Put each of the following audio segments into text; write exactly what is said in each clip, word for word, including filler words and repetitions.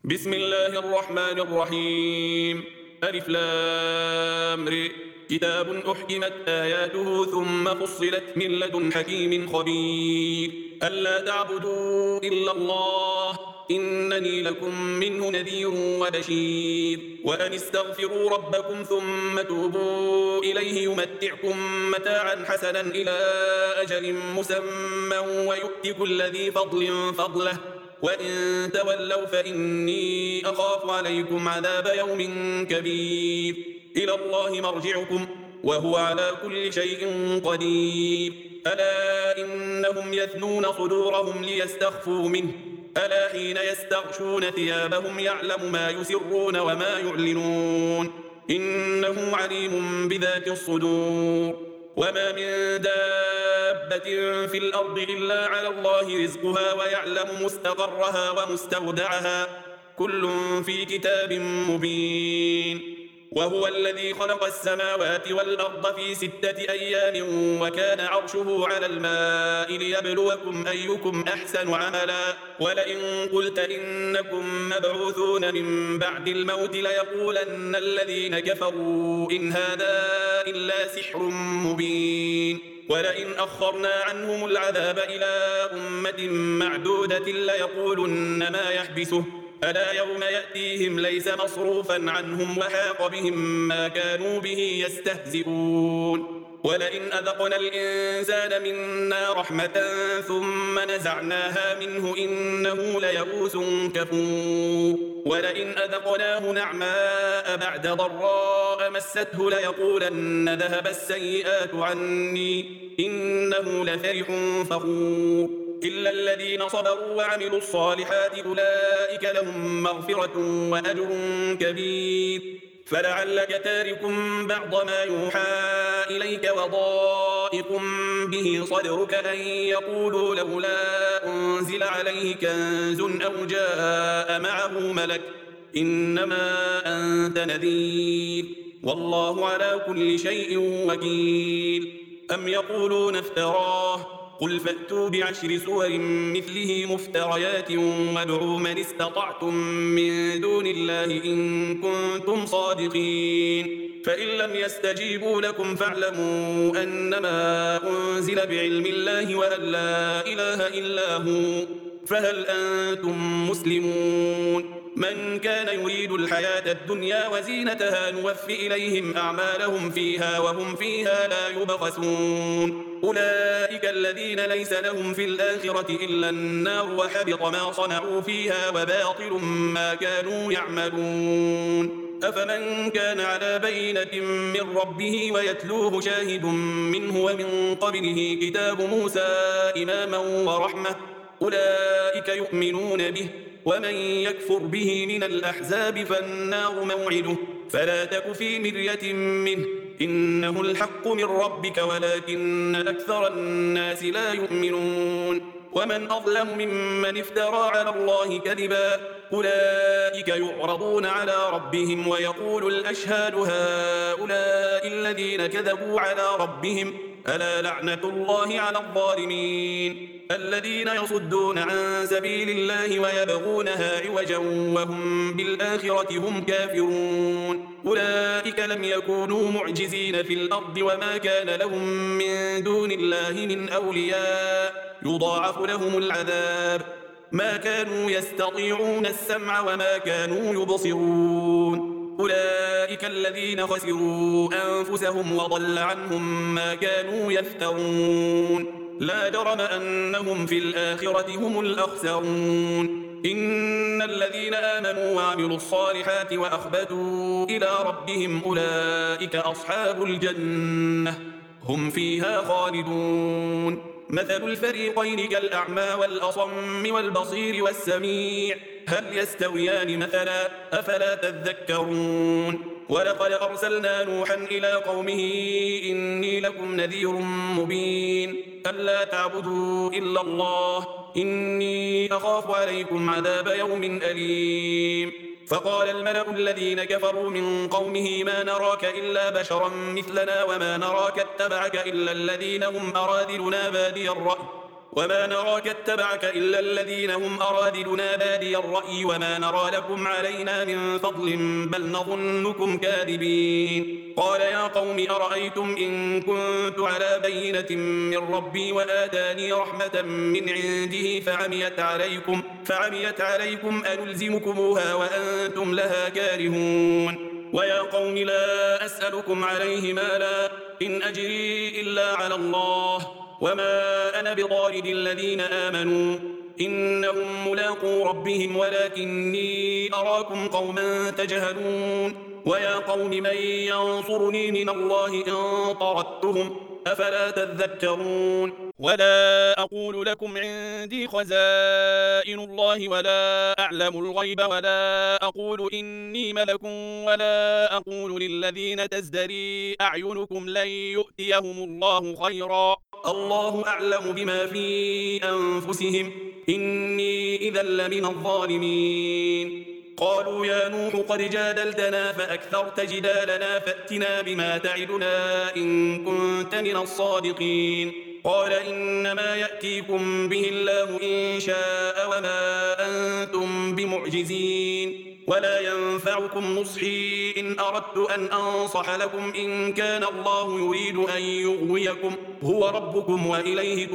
بسم الله الرحمن الرحيم. ألف لام ر. كتاب أحكمت آياته ثم فصلت من لدن حكيم خبير. ألا تعبدوا إلا الله إنني لكم منه نذير وبشير. وأن استغفروا ربكم ثم توبوا إليه يمتعكم متاعا حسنا إلى أجل مسمى ويؤت كل ذي فضل فضله وإن تولوا فإني أخاف عليكم عذاب يوم كبير. إلى الله مرجعكم وهو على كل شيء قدير. ألا إنهم يثنون صدورهم ليستخفوا منه ألا حين يستغشون ثيابهم يعلم ما يسرون وما يعلنون إنه عليم بذات الصدور. وما من دابة في الأرض إلا على الله رزقها ويعلم مستقرها ومستودعها كل في كتاب مبين. وهو الذي خلق السماوات والأرض في ستة أيام وكان عرشه على الماء ليبلوكم أيكم أحسن عملا. ولئن قلت إنكم مبعوثون من بعد الموت ليقولن الذين كفروا إن هذا إلا سحر مبين. ولئن أخرنا عنهم العذاب إلى أمة معدودة ليقولن ما يحبسه ألا يوم يأتيهم ليس مصروفا عنهم وحاق بهم ما كانوا به يستهزئون. ولئن أذقنا الإنسان منا رحمة ثم نزعناها منه إنه ليئوس كفور. ولئن أذقناه نعماء بعد ضراء مسته ليقولن ذهب السيئات عني إنه لفرح فخور. إلا الذين صبروا وعملوا الصالحات أولئك لهم مغفرة وأجر كبير. فلعلك تارك بعض ما يوحى إليك وضائق به صدرك أن يقولوا لولا أنزل عليه كنز أو جاء معه ملك إنما أنت نذير والله على كل شيء وكيل. أم يقولون افتراه قل فأتوا بعشر سور مثله مفتريات وادعوا من استطعتم من دون الله إن كنتم صادقين. فإن لم يستجيبوا لكم فاعلموا أنما أنزل بعلم الله وأن لا إله إلا هو فهل أنتم مسلمون. من كان يريد الحياة الدنيا وزينتها نوفي إليهم أعمالهم فيها وهم فيها لا يبخسون. أولئك الذين ليس لهم في الآخرة إلا النار وحبط ما صنعوا فيها وباطل ما كانوا يعملون. أفمن كان على بينة من ربه ويتلوه شاهد منه ومن قبله كتاب موسى إماما ورحمة أولئك يؤمنون به ومن يكفر به من الأحزاب فالنار موعده فلا تك في مرية منه إنه الحق من ربك ولكن أكثر الناس لا يؤمنون. ومن أظلم ممن افترى على الله كذبا أولئك يعرضون على ربهم ويقول الأشهاد هؤلاء الذين كذبوا على ربهم ألا لعنة الله على الظالمين الذين يصدون عن سبيل الله ويبغونها عوجا وهم بالآخرة هم كافرون. أولئك لم يكونوا معجزين في الأرض وما كان لهم من دون الله من أولياء يضاعف لهم العذاب ما كانوا يستطيعون السمع وما كانوا يبصرون. أولئك الذين خسروا أنفسهم وضل عنهم ما كانوا يفترون. لا جرم أنهم في الآخرة هم الأخسرون. إن الذين آمنوا وعملوا الصالحات وأخبتوا إلى ربهم أولئك أصحاب الجنة هم فيها خالدون. مثل الفريقين كالأعمى والأصم والبصير والسميع هل يستويان مثلا أفلا تذكرون. ولقد أرسلنا نوحا إلى قومه إني لكم نذير مبين ألا تعبدوا إلا الله إني أخاف عليكم عذاب يوم أليم. فقال الملأ الذين كفروا من قومه ما نراك إلا بشرا مثلنا وما نراك اتبعك إلا الذين هم أراذلنا بادي الرأي وما نراك اتبعك إلا الذين هم أرادلنا بادي الرأي وما نرى لكم علينا من فضل بل نظنكم كاذبين قال يا قوم أرأيتم إن كنت على بينة من ربي وآتاني رحمة من عنده فعميت عليكم, فعميت عليكم أنلزمكموها وأنتم لها كارهون ويا قوم لا أسألكم عليه مالا إن أجري إلا على الله وما أنا بطارد الذين آمنوا إنهم ملاقو ربهم ولكني أراكم قوما تجهلون ويا قوم من ينصرني من الله إن طردتهم أفلا تذكرون ولا أقول لكم عندي خزائن الله ولا أعلم الغيب ولا أقول إني ملك ولا أقول للذين تزدري أعينكم لن يؤتيهم الله خيرا الله أعلم بما في أنفسهم إني إذا لمن الظالمين قالوا يا نوح قد جادلتنا فأكثرت جدالنا فأتنا بما تعدنا إن كنت من الصادقين قال إنما يأتيكم به الله إن شاء وما أنتم بمعجزين ولا ينفعكم نصحي إن أردت أن أنصح لكم إن كان الله يريد أن يغويكم هو ربكم وإليه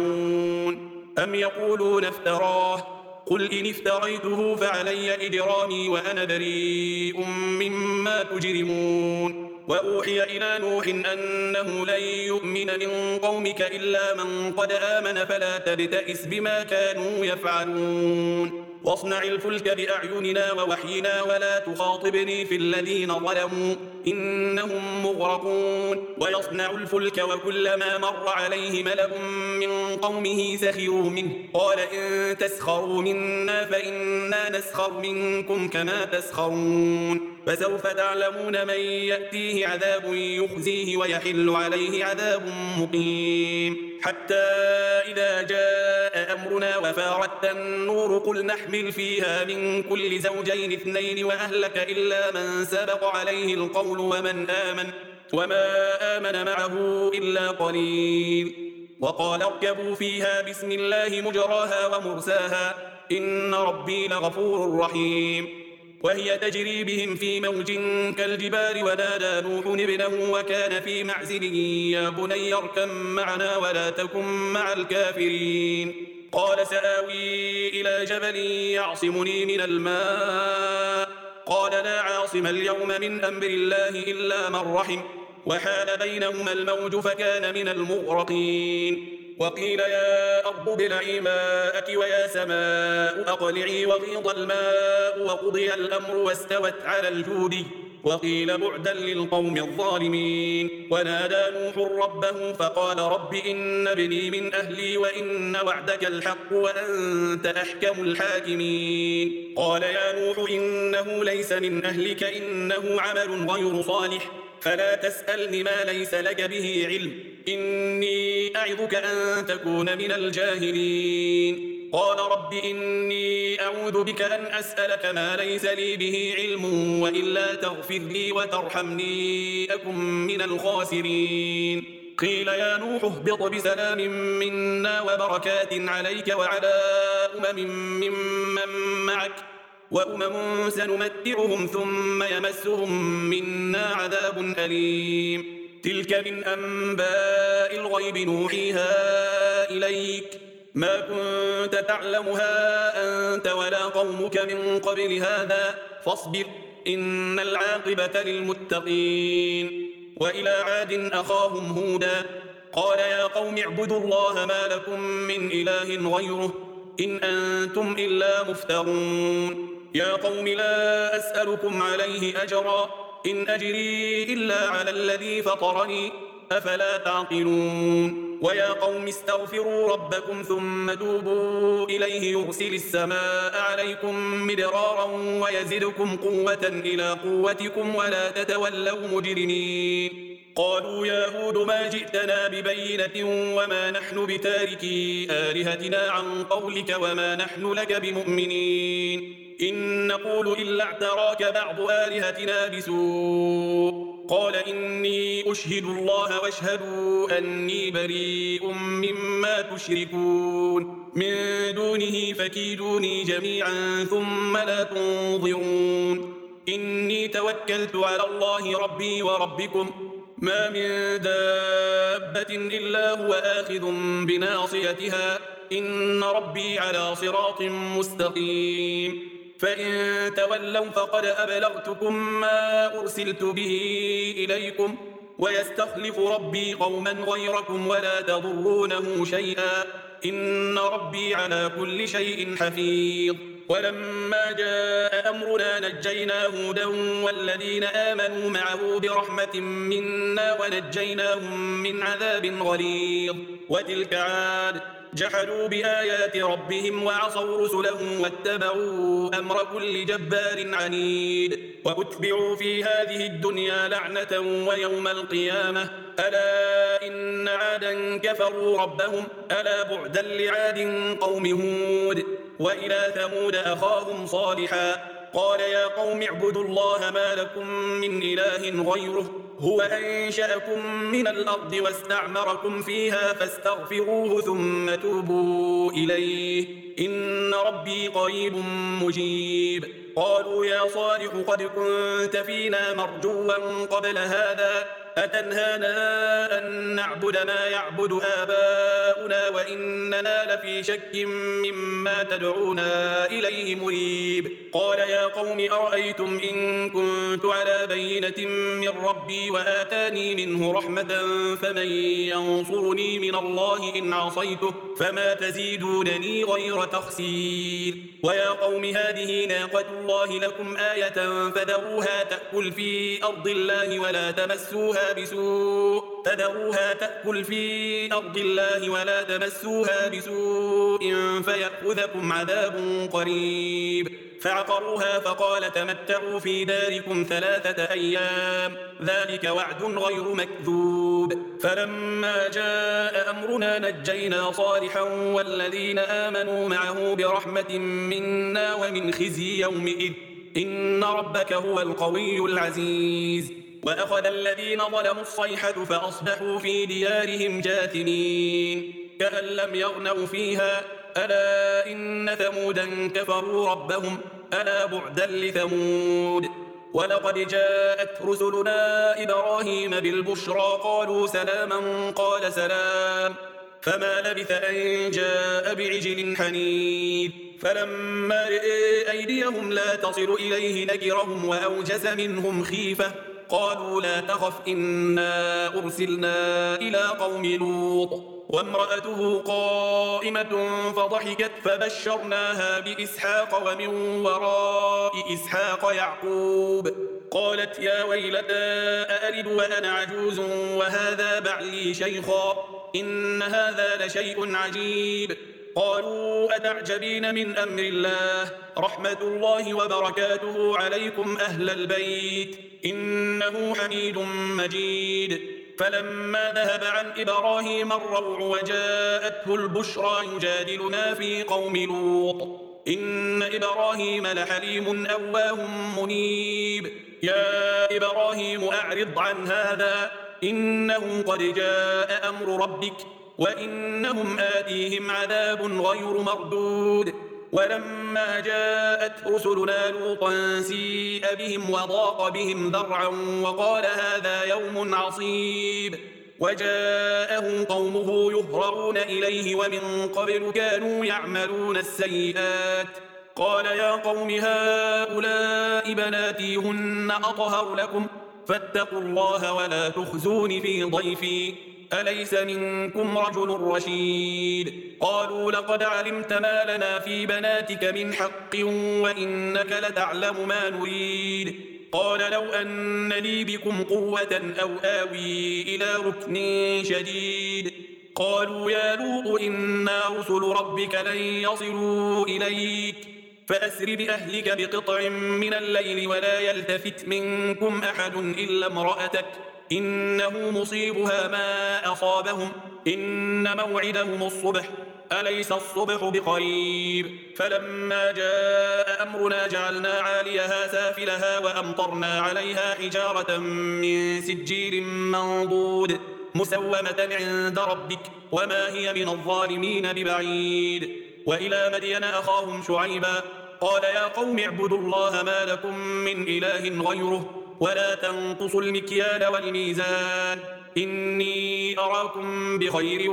ترجعون أم يقولون افتراه قل إن افتريته فعلي إجرامي وأنا بريء مما تجرمون وأوحي إلى نوح أنه لن يؤمن من قومك إلا من قد آمن فلا تبتئس بما كانوا يفعلون واصنع الفلك بأعيننا ووحينا ولا تخاطبني في الذين ظلموا إنهم مغرقون ويصنع الفلك وكلما مر عليه ملأ من قومه سخروا منه قال إن تسخروا منا فإنا نسخر منكم كما تسخرون فسوف تعلمون من يأتيه عذاب يخزيه ويحل عليه عذاب مقيم حتى إذا جاء أمرنا وفارت النور قل نحمل فيها من كل زوجين اثنين وأهلك إلا من سبق عليه القول ومن آمن وما آمن معه إلا قليل وقال اركبوا فيها بسم الله مجراها ومرساها إن ربي لغفور رحيم وهي تجري بهم في موج كالجبال ونادى نوح ابنه وكان في معزل يا بني اركب معنا ولا تكن مع الكافرين قال سآوي إلى جبل يعصمني من الماء قال لا عاصم اليوم من أمر الله إلا من رحم وحال بينهما الموج فكان من المغرقين وقيل يا أرض ابلعي ماءك ويا سماء أقلعي وغيض الماء وقضي الأمر واستوت على الجود وقيل بعدا للقوم الظالمين ونادى نوح ربه فقال رب إن ابني من أهلي وإن وعدك الحق وأنت أحكم الحاكمين قال يا نوح إنه ليس من أهلك إنه عمل غير صالح فلا تسألني ما ليس لك به علم إني أعظك أن تكون من الجاهلين قال رب إني أعوذ بك أن أسألك ما ليس لي به علم وإلا تغفر لي وترحمني أكن من الخاسرين قيل يا نوح اهبط بسلام منا وبركات عليك وعلى أمم ممن معك وأمم سنمتعهم ثم يمسهم منا عذاب أليم تلك من أنباء الغيب نوحيها إليك ما كنت تعلمها أنت ولا قومك من قبل هذا فاصبر إن العاقبة للمتقين وإلى عاد أخاهم هودا قال يا قوم اعبدوا الله ما لكم من إله غيره إن أنتم إلا مفترون يا قوم لا أسألكم عليه أجرا إن أجري إلا على الذي فطرني أفلا تعقلون ويا قوم استغفروا ربكم ثم توبوا إليه يرسل السماء عليكم مدرارا ويزدكم قوة إلى قوتكم ولا تتولوا مجرمين قالوا يا هود ما جئتنا ببينة وما نحن بتاركي آلهتنا عن قولك وما نحن لك بمؤمنين إن نقول إلا اعتراك بعض آلهتنا بسوء قال إني أشهد الله واشهدوا أني بريء مما تشركون من دونه فكيدوني جميعا ثم لا تنظرون إني توكلت على الله ربي وربكم ما من دابة إلا هو آخذ بناصيتها إن ربي على صراط مستقيم فإن تولوا فقد أبلغتكم ما أرسلت به إليكم ويستخلف ربي قوما غيركم ولا تضرونه شيئا إن ربي على كل شيء حفيظ ولما جاء أمرنا نجينا هودا والذين آمنوا معه برحمة منا ونجيناهم من عذاب غليظ وتلك عاد جحدوا بآيات ربهم وعصوا رسله واتبعوا أمر كل جبار عنيد وأتبعوا في هذه الدنيا لعنة ويوم القيامة ألا إن عادا كفروا ربهم ألا بعدا لعاد قوم هود وإلى ثمود أخاهم صالحا قال يا قوم اعبدوا الله ما لكم من إله غيره هو أنشأكم من الأرض واستعمركم فيها فاستغفروه ثم توبوا إليه إن ربي قريب مجيب قالوا يا صالح قد كنت فينا مرجوا قبل هذا أتنهانا أن نعبد ما يعبد آباؤنا وإننا لفي شك مما تدعونا إليه مريب قال يا قوم أرأيتم إن كنت على بينة من ربي وآتاني منه رحمة فمن ينصرني من الله إن عصيته فما تزيدونني غير تخسير ويا قوم هذه ناقة الله لكم آية فذروها تأكل في أرض الله ولا تمسوها بسوء فذروها تأكل في أرض الله ولا تمسوها بسوء فيأخذكم عذاب قريب فعقروها فقال تمتعوا في داركم ثلاثة أيام ذلك وعد غير مكذوب فلما جاء أمرنا نجينا صالحا والذين آمنوا معه برحمة منا ومن خزي يومئذ إن ربك هو القوي العزيز وأخذ الذين ظلموا الصيحة فأصبحوا في ديارهم جاثمين كأن لم يغنوا فيها ألا إن ثمودا كفروا ربهم ألا بعدا لثمود ولقد جاءت رسلنا إبراهيم بالبشرى قالوا سلاما قال سلام فما لبث أن جاء بعجل حنيذ فلما رئي أيديهم لا تصل إليه نكرهم وأوجس منهم خيفة قالوا لا تخف إنا أرسلنا إلى قوم لوط وامرأته قائمة فضحكت فبشرناها بإسحاق ومن وراء إسحاق يعقوب قالت يا ويلتى أألد وأنا عجوز وهذا بعلي شيخا إن هذا لشيء عجيب قالوا أتعجبين من أمر الله رحمة الله وبركاته عليكم أهل البيت إنه حميد مجيد فلما ذهب عن إبراهيم الروع وجاءته البشرى يجادلنا في قوم لوط إن إبراهيم لحليم أواه منيب يا إبراهيم أعرض عن هذا إنه قد جاء أمر ربك وإنهم آتيهم عذاب غير مردود ولما جاءت رسلنا لوطا سيء بهم وضاق بهم ذرعا وقال هذا يوم عصيب وجاءه قومه يهرعون إليه ومن قبل كانوا يعملون السيئات قال يا قوم هؤلاء بناتي هن أطهر لكم فاتقوا الله ولا تخزون في ضيفي أليس منكم رجل رشيد قالوا لقد علمت ما لنا في بناتك من حق وإنك لتعلم ما نريد قال لو أن لي بكم قوة أو آوي إلى ركن شديد قالوا يا لوط إنا رسل ربك لن يصلوا إليك فأسر بأهلك بقطع من الليل ولا يلتفت منكم أحد إلا امرأتك إنه مصيبها ما أصابهم إن موعدهم الصبح أليس الصبح بقريب؟ فلما جاء أمرنا جعلنا عاليها سافلها وأمطرنا عليها حجارة من سجيل منضود مسومة عند ربك وما هي من الظالمين ببعيد. وإلى مدين أخاهم شعيبا قال يا قوم اعبدوا الله ما لكم من إله غيره ولا تنقصوا المكيال والميزان إني أراكم بخير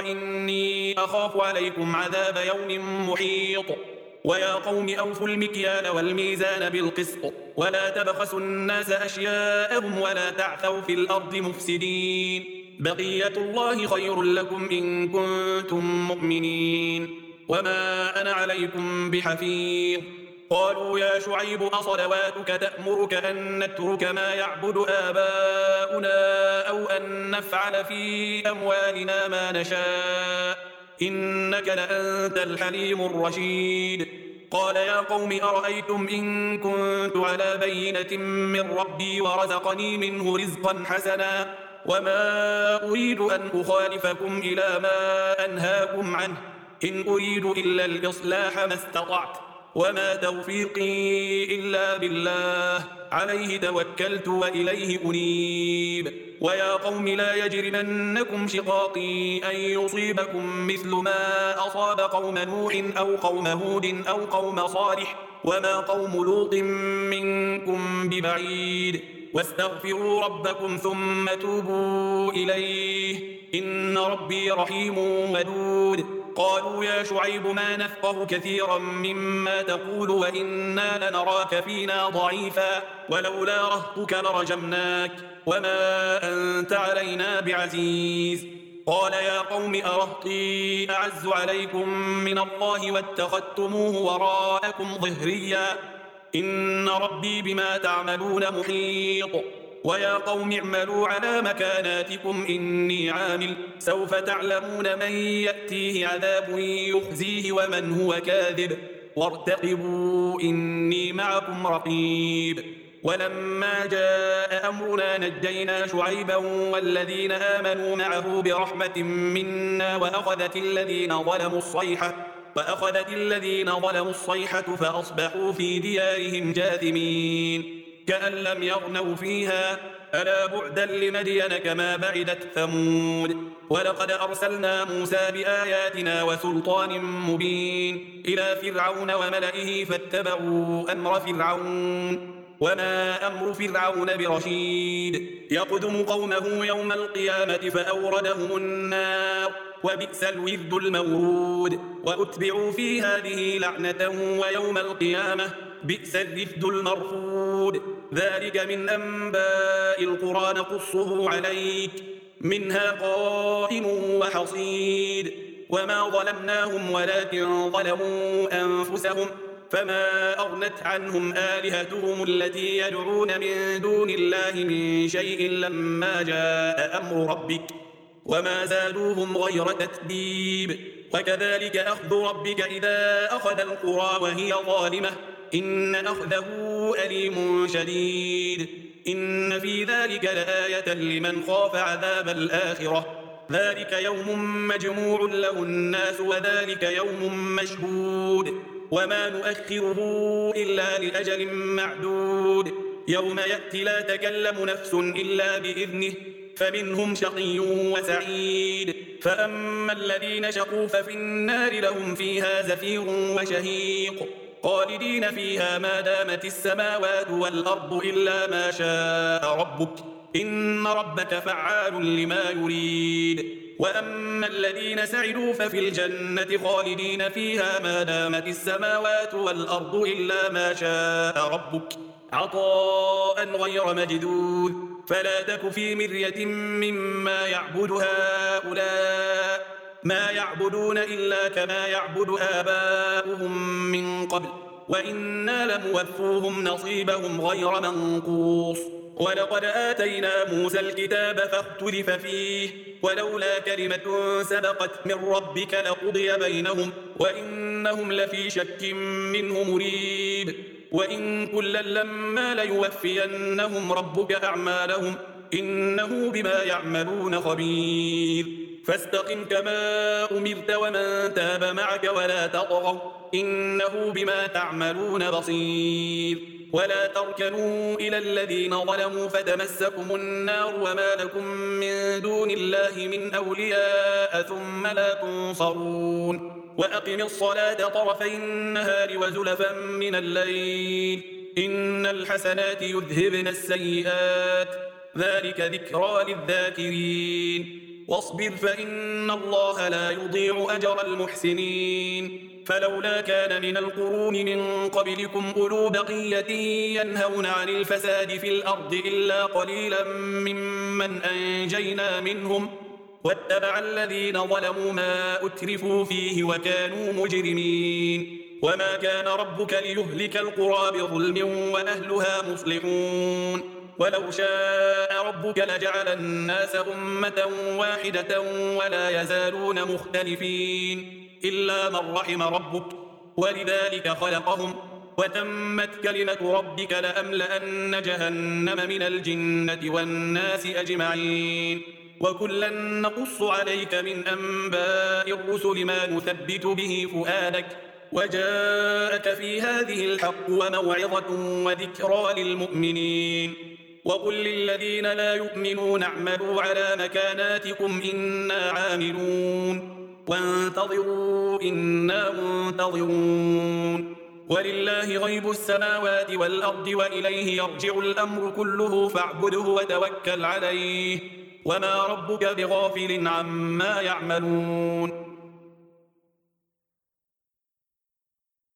وإني أخاف عليكم عذاب يوم محيط. ويا قوم أوفوا المكيال والميزان بالقسط ولا تبخسوا الناس أشياءهم ولا تعثوا في الأرض مفسدين بقية الله خير لكم إن كنتم مؤمنين وما أنا عليكم بحفيظ. قالوا يا شعيب أصلواتك تأمرك أن نترك ما يعبد آباؤنا أو أن نفعل في أموالنا ما نشاء إنك لأنت الحليم الرشيد. قال يا قوم أرأيتم إن كنت على بينة من ربي ورزقني منه رزقا حسنا وما أريد أن أخالفكم إلى ما أنهاكم عنه إن أريد إلا الإصلاح ما استطعت وما توفيقي إلا بالله عليه توكلت وإليه أنيب. ويا قوم لا يجرمنكم شقاقي أن يصيبكم مثل ما أصاب قوم نوح أو قوم هود أو قوم صالح وما قوم لوط منكم ببعيد واستغفروا ربكم ثم توبوا إليه إن ربي رحيم ودود. قالوا يا شعيب ما نفقه كثيرا مما تقول وإنا لنراك فينا ضعيفا ولولا رهطك لرجمناك وما أنت علينا بعزيز. قال يا قوم أرهطي أعز عليكم من الله واتخذتموه وراءكم ظهريا إن ربي بما تعملون محيط. ويا قوم اعملوا على مكاناتكم إني عامل سوف تعلمون من يأتيه عذاب يخزيه ومن هو كاذب وارتقبوا إني معكم رقيب. ولما جاء أمرنا نجينا شعيبا والذين آمنوا معه برحمة منا وأخذت الذين ظلموا الصيحة فأخذت الذين ظلموا الصيحة فأصبحوا في ديارهم جاثمين كأن لم يغنوا فيها ألا بعدا لمدين كما بعدت ثمود. ولقد أرسلنا موسى بآياتنا وسلطان مبين إلى فرعون وملئه فاتبعوا أمر فرعون وما أمر فرعون برشيد يقدم قومه يوم القيامة فأوردهم النار وبئس الورد المورود. وأتبعوا في هذه لعنة ويوم القيامة بئس الرفد المرفود. ذلك من أنباء القرى نقصه عليك منها قائم وحصيد. وما ظلمناهم ولكن ظلموا أنفسهم فما أغنت عنهم آلهتهم التي يدعون من دون الله من شيء لما جاء أمر ربك وما زادوهم غير تتبيب. وكذلك أخذ ربك إذا أخذ القرى وهي ظالمة إن أخذه أليم شديد. إن في ذلك لآية لمن خاف عذاب الآخرة ذلك يوم مجموع له الناس وذلك يوم مشهود وما نؤخره إلا لأجل معدود يوم يأتي لا تكلم نفس إلا بإذنه فمنهم شقي وسعيد. فأما الذين شقوا ففي النار لهم فيها زفير وشهيق خالدين فيها ما دامت السماوات والأرض إلا ما شاء ربك إن ربك فعال لما يريد. وأما الذين سعدوا ففي الجنة خالدين فيها ما دامت السماوات والأرض إلا ما شاء ربك عطاء غير مجدود. فلا تك في مرية مما يعبد هؤلاء ما يعبدون إلا كما يعبد آباؤهم من قبل وإنا لموفوهم نصيبهم غير منقوص. ولقد آتينا موسى الكتاب فاختلف فيه ولولا كلمة سبقت من ربك لقضي بينهم وإنهم لفي شك منه مريب. وإن كلا لما ليوفينهم ربك أعمالهم إنه بما يعملون خبير. فاستقم كما أمرت ومن تاب معك ولا تطغوا إنه بما تعملون بصير ولا تركنوا إلى الذين ظلموا فتمسكم النار وما لكم من دون الله من أولياء ثم لا تنصرون وأقم الصلاة طرفي النهار وزلفا من الليل إن الحسنات يذهبن السيئات ذلك ذكرى للذاكرين واصبر فإن الله لا يضيع أجر المحسنين فلولا كان من القرون من قبلكم أولو بقية ينهون عن الفساد في الأرض إلا قليلا ممن أنجينا منهم واتبع الذين ظلموا ما أترفوا فيه وكانوا مجرمين وما كان ربك ليهلك القرى بظلم وأهلها مصلحون ولو شاء ربك لجعل الناس أمة واحدة ولا يزالون مختلفين إلا من رحم ربك ولذلك خلقهم وتمت كلمة ربك لأملأن جهنم من الجنة والناس أجمعين وكلا نقص عليك من أنباء الرسل ما نثبت به فؤادك وجاءك في هذه الحق وموعظة وذكرى للمؤمنين وقل للذين لا يؤمنون اعملوا على مكاناتكم إنا عاملون وانتظروا إنا منتظرون ولله غيب السماوات والأرض وإليه يرجع الأمر كله فاعبده وتوكل عليه وما ربك بغافل عما يعملون